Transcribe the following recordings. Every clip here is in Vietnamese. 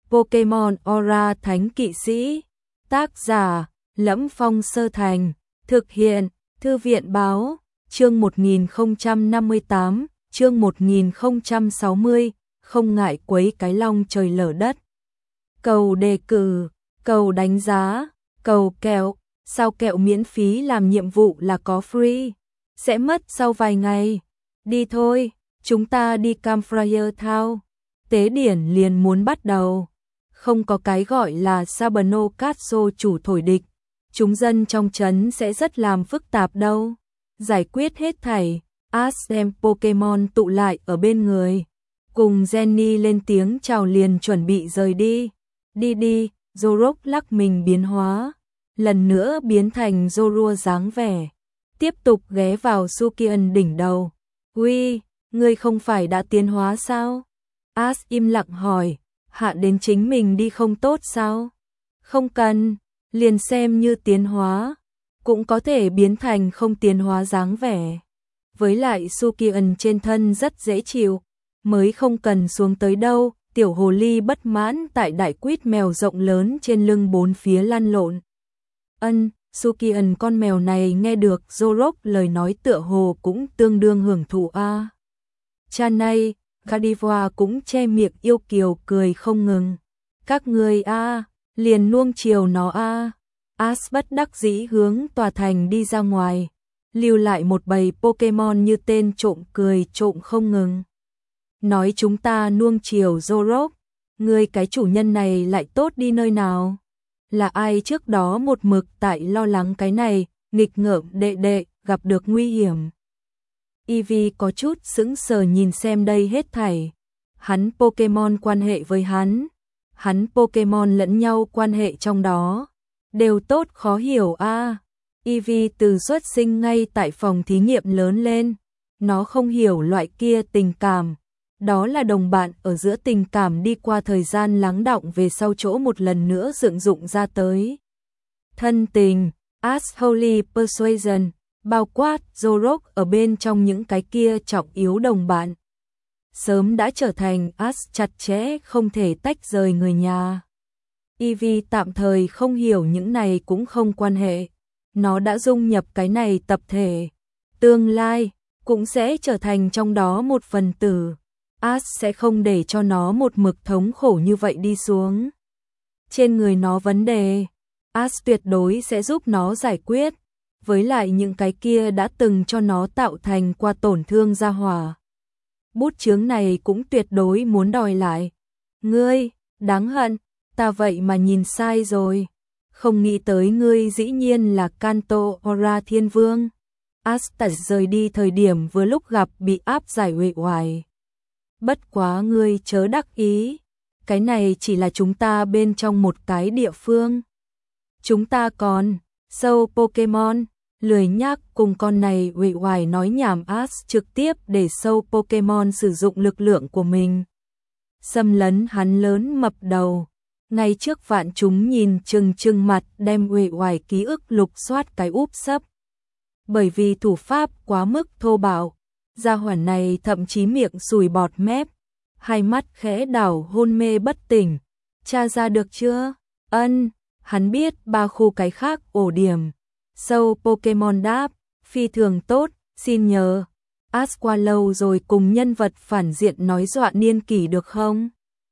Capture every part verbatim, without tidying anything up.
Pokemon Aura Thánh Kỵ Sĩ. Tác giả: Lẫm Phong Sơ Thành. Thực hiện: Thư viện báo. Chương một nghìn không trăm năm mươi tám, chương một nghìn không trăm sáu mươi, không ngại quấy cái long trời lở đất. Cầu đề cử, cầu đánh giá, cầu kẹo, sao kẹo miễn phí làm nhiệm vụ là có free, sẽ mất sau vài ngày. Đi thôi, chúng ta đi Campfire Town. Tế điển liền muốn bắt đầu. Không có cái gọi là Sabano Castle chủ thổi địch, chúng dân trong trấn sẽ rất làm phức tạp đâu. Giải quyết hết thảy, Ash đem Pokemon tụ lại ở bên người. Cùng Jenny lên tiếng chào liền chuẩn bị rời đi. Đi đi, Zorok lắc mình biến hóa. Lần nữa biến thành Zorua dáng vẻ. Tiếp tục ghé vào Sukian đỉnh đầu. Uy, ngươi không phải đã tiến hóa sao? Ash im lặng hỏi, hạ đến chính mình đi không tốt sao? Không cần, liền xem như tiến hóa. Cũng có thể biến thành không tiến hóa dáng vẻ. Với lại Sukian trên thân rất dễ chịu, mới không cần xuống tới đâu. Tiểu hồ ly bất mãn tại đại quýt mèo rộng lớn trên lưng bốn phía lăn lộn. Ân, Sukian con mèo này nghe được Zorok lời nói tựa hồ cũng tương đương hưởng thụ a. À. Chanay, Gadiva cũng che miệng yêu kiều cười không ngừng. Các người a, à, liền nuông chiều nó a. À. Ash bất đắc dĩ hướng tòa thành đi ra ngoài, lưu lại một bầy Pokemon như tên trộm cười trộm không ngừng. Nói chúng ta nuông chiều Zorok, người cái chủ nhân này lại tốt đi nơi nào? Là ai trước đó một mực tại lo lắng cái này, nghịch ngợm đệ đệ, gặp được nguy hiểm. Eevee có chút sững sờ nhìn xem đây hết thảy. Hắn Pokemon quan hệ với hắn, hắn Pokemon lẫn nhau quan hệ trong đó. Đều tốt khó hiểu a. À. Eevee từ xuất sinh ngay tại phòng thí nghiệm lớn lên, nó không hiểu loại kia tình cảm, đó là đồng bạn ở giữa tình cảm đi qua thời gian lắng đọng về sau chỗ một lần nữa dựng dụng ra tới. Thân tình, Ash Holy Persuasion, bao quát Zorok ở bên trong những cái kia trọng yếu đồng bạn. Sớm đã trở thành Ash chặt chẽ không thể tách rời người nhà. Eevee tạm thời không hiểu những này cũng không quan hệ. Nó đã dung nhập cái này tập thể. Tương lai, cũng sẽ trở thành trong đó một phần tử. Ash sẽ không để cho nó một mực thống khổ như vậy đi xuống. Trên người nó vấn đề, Ash tuyệt đối sẽ giúp nó giải quyết. Với lại những cái kia đã từng cho nó tạo thành qua tổn thương gia hỏa. Bút chướng này cũng tuyệt đối muốn đòi lại. Ngươi, đáng hận. Ta vậy mà nhìn sai rồi. Không nghĩ tới ngươi dĩ nhiên là Kanto Ora Thiên Vương. Asta rời đi thời điểm vừa lúc gặp bị áp giải uể oải. Bất quá ngươi chớ đắc ý. Cái này chỉ là chúng ta bên trong một cái địa phương. Chúng ta còn sâu Pokemon. Lười nhác cùng con này uể oải nói nhảm. Ash trực tiếp để sâu Pokemon sử dụng lực lượng của mình. Xâm lấn hắn lớn mập đầu. Ngay trước vạn chúng nhìn chừng chừng mặt đem uể oải ký ức lục soát cái úp sấp. Bởi vì thủ pháp quá mức thô bạo, gia hỏa này thậm chí miệng sùi bọt mép, hai mắt khẽ đảo hôn mê bất tỉnh. Tra ra được chưa? Ân, hắn biết ba khu cái khác ổ điểm. Sâu Pokemon đáp, phi thường tốt, xin nhờ. Ash qua lâu rồi cùng nhân vật phản diện nói dọa niên kỷ được không?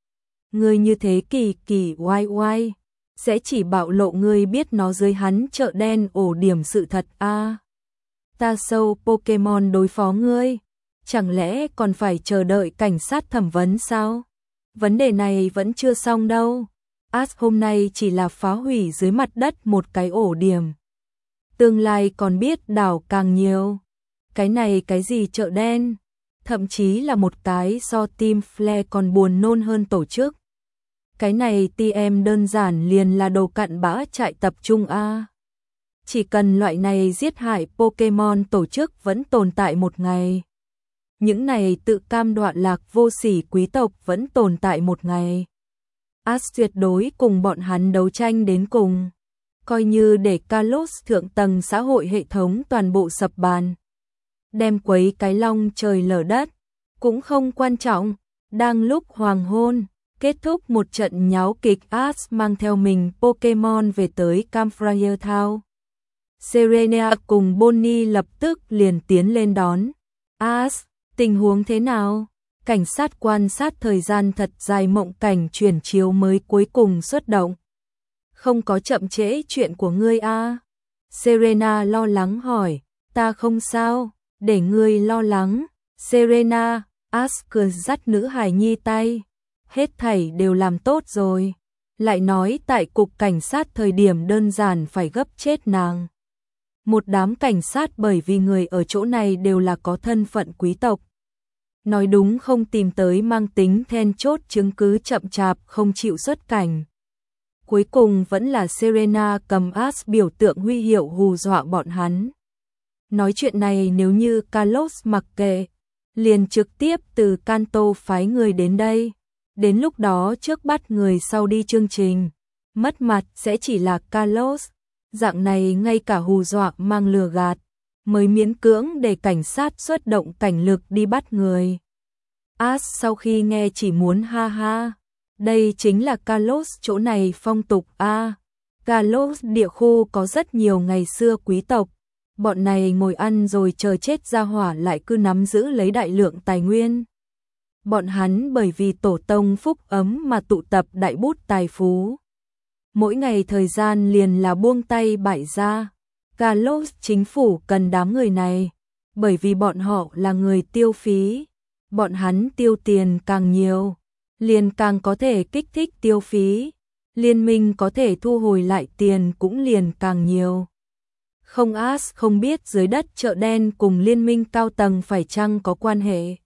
Ngươi như thế kỳ kỳ oai oai, sẽ chỉ bạo lộ ngươi biết nó dưới hắn chợ đen ổ điểm sự thật a. À, ta sâu Pokemon đối phó ngươi, chẳng lẽ còn phải chờ đợi cảnh sát thẩm vấn sao? Vấn đề này vẫn chưa xong đâu. Ash hôm nay chỉ là phá hủy dưới mặt đất một cái ổ điểm. Tương lai còn biết đảo càng nhiều. Cái này cái gì chợ đen? Thậm chí là một cái so Team Flare còn buồn nôn hơn tổ chức. Cái này tê em đơn giản liền là đồ cặn bã trại tập trung a. Chỉ cần loại này giết hại Pokemon tổ chức vẫn tồn tại một ngày. Những này tự cam đoạn lạc vô sỉ quý tộc vẫn tồn tại một ngày. Ash tuyệt đối cùng bọn hắn đấu tranh đến cùng. Coi như để Kalos thượng tầng xã hội hệ thống toàn bộ sập bàn. Đem quấy cái long trời lở đất. Cũng không quan trọng. Đang lúc hoàng hôn, Kết thúc một trận nháo kịch, Ash mang theo mình Pokemon về tới Campfire Town. Serena cùng Bonnie lập tức liền tiến lên đón. Ash, tình huống thế nào? Cảnh sát quan sát thời gian thật dài, mộng cảnh chuyển chiếu mới cuối cùng xuất động. Không có chậm trễ chuyện của ngươi a? Serena lo lắng hỏi. Ta không sao, để ngươi lo lắng. Serena, Ash cười dắt nữ hài nhi tay. Hết thảy đều làm tốt rồi. Lại nói tại cục cảnh sát thời điểm đơn giản phải gấp chết nàng. Một đám cảnh sát bởi vì người ở chỗ này đều là có thân phận quý tộc. Nói đúng không tìm tới mang tính then chốt, chứng cứ chậm chạp không chịu xuất cảnh. Cuối cùng vẫn là Serena cầm Ash biểu tượng huy hiệu hù dọa bọn hắn. Nói chuyện này nếu như Carlos mặc kệ, liền trực tiếp từ Kanto phái người đến đây. Đến lúc đó trước bắt người sau đi chương trình, mất mặt sẽ chỉ là Carlos. Dạng này ngay cả hù dọa mang lừa gạt, mới miễn cưỡng để cảnh sát xuất động cảnh lực đi bắt người. Ash sau khi nghe chỉ muốn ha ha. Đây chính là Carlos chỗ này phong tục a. À, Carlos địa khu có rất nhiều ngày xưa quý tộc. Bọn này ngồi ăn rồi chờ chết ra hỏa lại cứ nắm giữ lấy đại lượng tài nguyên. Bọn hắn bởi vì tổ tông phúc ấm mà tụ tập đại bút tài phú. Mỗi ngày thời gian liền là buông tay bại ra. Carlos chính phủ cần đám người này, bởi vì bọn họ là người tiêu phí. Bọn hắn tiêu tiền càng nhiều, liền càng có thể kích thích tiêu phí. Liên minh có thể thu hồi lại tiền cũng liền càng nhiều. Không, Ash không biết dưới đất chợ đen cùng liên minh cao tầng phải chăng có quan hệ.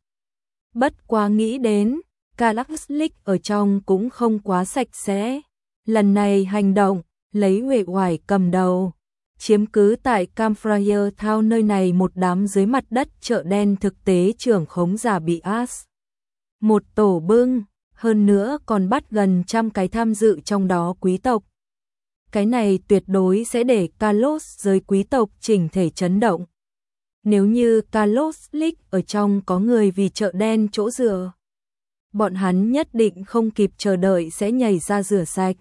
Bất quá nghĩ đến, Galaxy ở trong cũng không quá sạch sẽ. Lần này hành động, lấy Huệ Oải cầm đầu, chiếm cứ tại Campfire Town, nơi này một đám dưới mặt đất chợ đen thực tế trưởng khống giả bị Ash một tổ bưng, hơn nữa còn bắt gần trăm cái tham dự trong đó quý tộc. Cái này tuyệt đối sẽ để Carlos giới quý tộc chỉnh thể chấn động. Nếu như Carlos League ở trong có người vì chợ đen chỗ dựa, bọn hắn nhất định không kịp chờ đợi sẽ nhảy ra rửa sạch.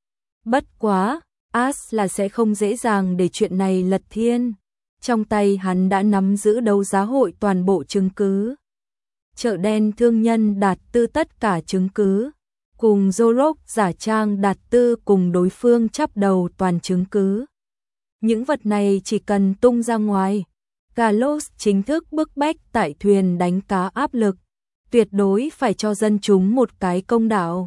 Bất quá, Ash là sẽ không dễ dàng để chuyện này lật thiên. Trong tay hắn đã nắm giữ đấu giá hội toàn bộ chứng cứ. Chợ đen thương nhân đạt tư tất cả chứng cứ. Cùng Zorok giả trang đạt tư cùng đối phương chắp đầu toàn chứng cứ. Những vật này chỉ cần tung ra ngoài, Carlos chính thức bức bách tại thuyền đánh cá áp lực. Tuyệt đối phải cho dân chúng một cái công đạo.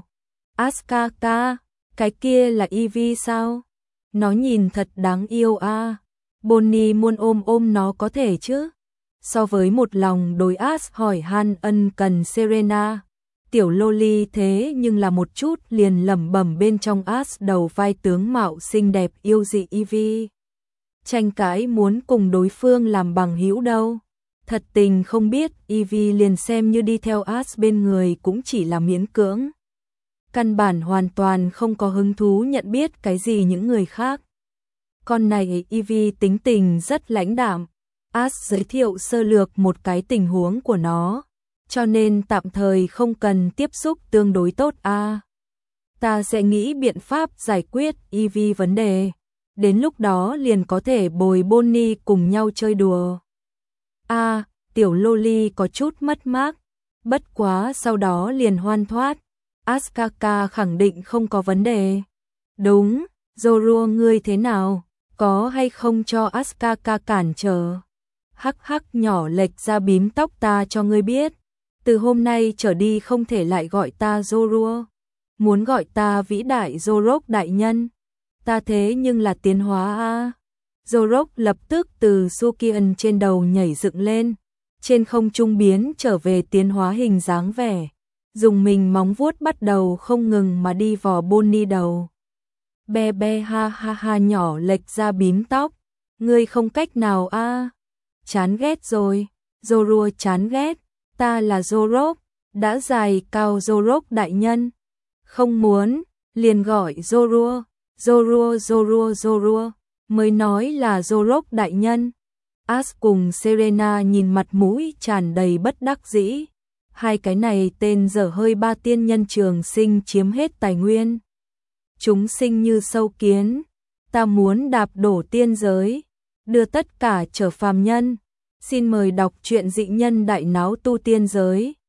Askaka, cái kia là Eevee sao? Nó nhìn thật đáng yêu a. À. Bonnie muốn ôm ôm nó có thể chứ? So với một lòng đối Ash hỏi han ân cần Serena, tiểu loli thế nhưng là một chút liền lẩm bẩm bên trong Ash đầu vai tướng mạo xinh đẹp yêu dị Eevee. Tranh cãi muốn cùng đối phương làm bằng hữu đâu. Thật tình không biết Eevee liền xem như đi theo Ash bên người cũng chỉ là miễn cưỡng. Căn bản hoàn toàn không có hứng thú nhận biết cái gì những người khác. Con này Eevee tính tình rất lãnh đạm. Ash giới thiệu sơ lược một cái tình huống của nó, cho nên tạm thời không cần tiếp xúc tương đối tốt a. À, ta sẽ nghĩ biện pháp giải quyết Eevee vấn đề. Đến lúc đó liền có thể bồi Bonnie cùng nhau chơi đùa. A, à, tiểu loli có chút mất mát, bất quá sau đó liền hoan thoát. Askaka khẳng định không có vấn đề. Đúng, Zorua ngươi thế nào? Có hay không cho Askaka cản trở? Hắc hắc nhỏ lệch ra bím tóc ta cho ngươi biết. Từ hôm nay trở đi không thể lại gọi ta Zorua. Muốn gọi ta vĩ đại Zorok đại nhân. Ta thế nhưng là tiến hóa a. Zorok lập tức từ Sukian trên đầu nhảy dựng lên. Trên không trung biến trở về tiến hóa hình dáng vẻ. Dùng mình móng vuốt bắt đầu không ngừng mà đi vò Bonnie đầu. Be be ha ha ha nhỏ lệch ra bím tóc. Ngươi không cách nào a. À. Chán ghét rồi. Zorua chán ghét. Ta là Zorok. Đã dài cao Zorok đại nhân. Không muốn. Liền gọi Zorua. Zorua Zorua Zorua. Mới nói là Zorok đại nhân. Ash cùng Serena nhìn mặt mũi tràn đầy bất đắc dĩ. hai cái này tên dở hơi ba tiên nhân trường sinh chiếm hết tài nguyên. Chúng sinh như sâu kiến, ta muốn đạp đổ tiên giới, đưa tất cả trở phàm nhân. Xin mời đọc truyện Dị Nhân Đại Náo Tu Tiên Giới.